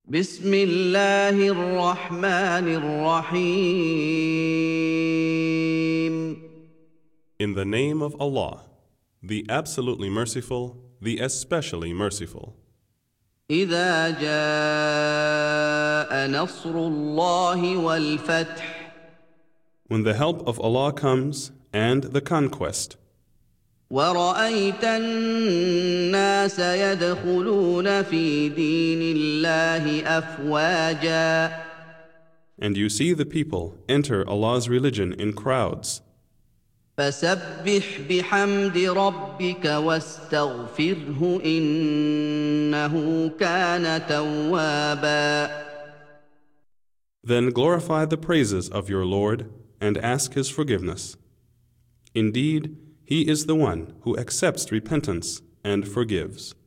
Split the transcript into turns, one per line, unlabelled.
بسم الله الرحمن الرحيم
In the name of Allah, the absolutely merciful, the especially merciful.
إذا جاء نصر الله والفتح
When the help of Allah comes and the conquest,
ورأيت الناس يدخلون في دين الله أفواجا
and you see the people enter Allah's religion in crowds,
فسبح بحمد ربك واستغفره إنه كان توابا
then glorify the praises of your Lord and ask His forgiveness. Indeed, He is the one who accepts repentance and forgives.